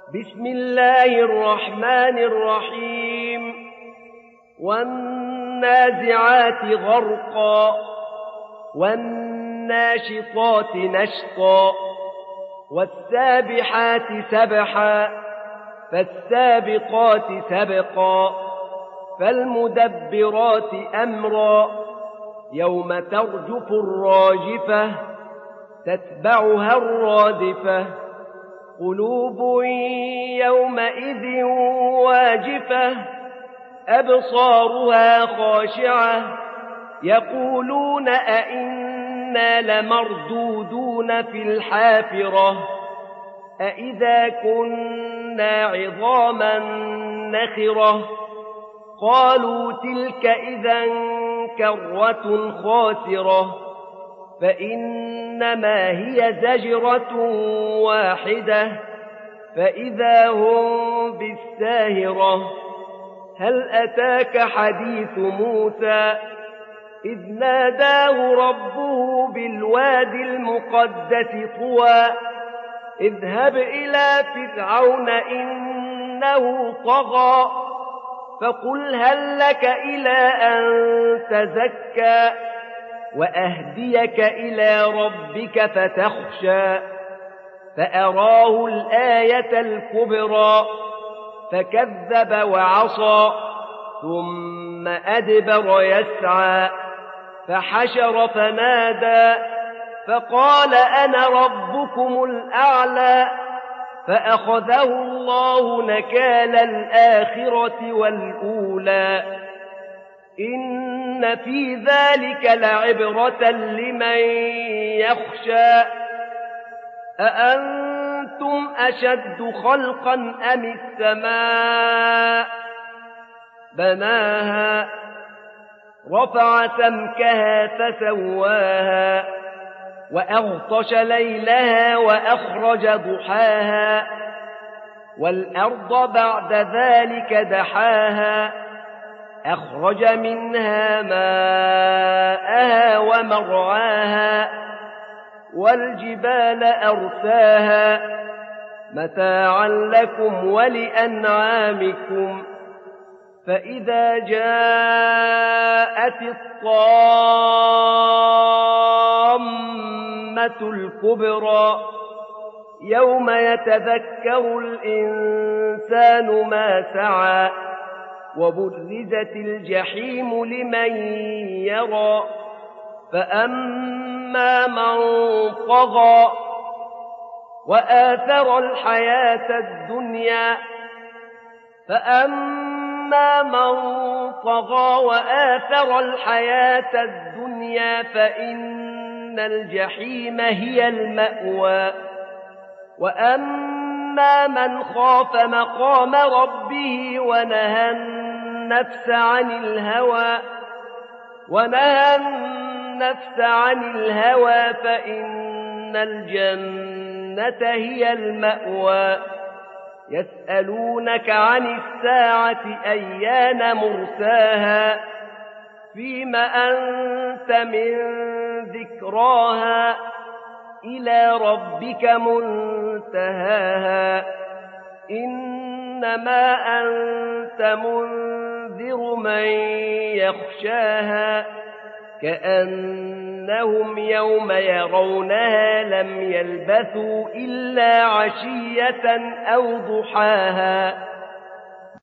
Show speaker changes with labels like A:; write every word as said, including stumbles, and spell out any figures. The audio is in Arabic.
A: بسم الله الرحمن الرحيم والنازعات غرقا والناشطات نشطا والسابحات سبحا فالسابقات سبقا فالمدبرات أمرا يوم ترجف الراجفة تتبعها الرادفة قلوب يومئذ واجفة أبصارها خاشعة يقولون أئنا لمردودون في الحافرة أئذا كنا عظاما نخرة قالوا تلك إذا كرة خاسرة فإنما هي زجرة واحدة فإذا هم بالساهرة هل أتاك حديث موسى إذ ناداه ربه بالوادي المقدس طوى اذهب إلى فرعون إنه طغى فقل هل لك إلى أن تزكى وأهديك إلى ربك فتخشى فأراه الآية الكبرى فكذب وعصى ثم أدبر يسعى فحشر فنادى فقال أنا ربكم الأعلى فأخذه الله نكال الآخرة والأولى إن في ذلك لعبرة لمن يخشى أأنتم أشد خلقا أم السماء بناها رفع سمكها فسواها وأغطش ليلها وأخرج ضحاها والأرض بعد ذلك دحاها أخرج منها ماءها ومرعاها والجبال أرساها متاعا لكم ولأنعامكم فإذا جاءت الطامة الكبرى يوم يتذكر الإنسان ما سعى وبرزت الجحيم لمن يرى فأما من طغى وآثر الحياة الدنيا فأما من طغى وآثر الحياة الدنيا فإن الجحيم هي المأوى وأما من خاف مقام ربه ونهى النفس عن الهوى ونهى النفس عن الهوى فإن الجنة هي المأوى يسألونك عن الساعة أيان مرساها فيم أنت من ذكراها إلى ربك منتهاها إنما أنت منذر من يخشاها كأنهم يوم يرونها لم يلبثوا إلا عشية أو ضحاها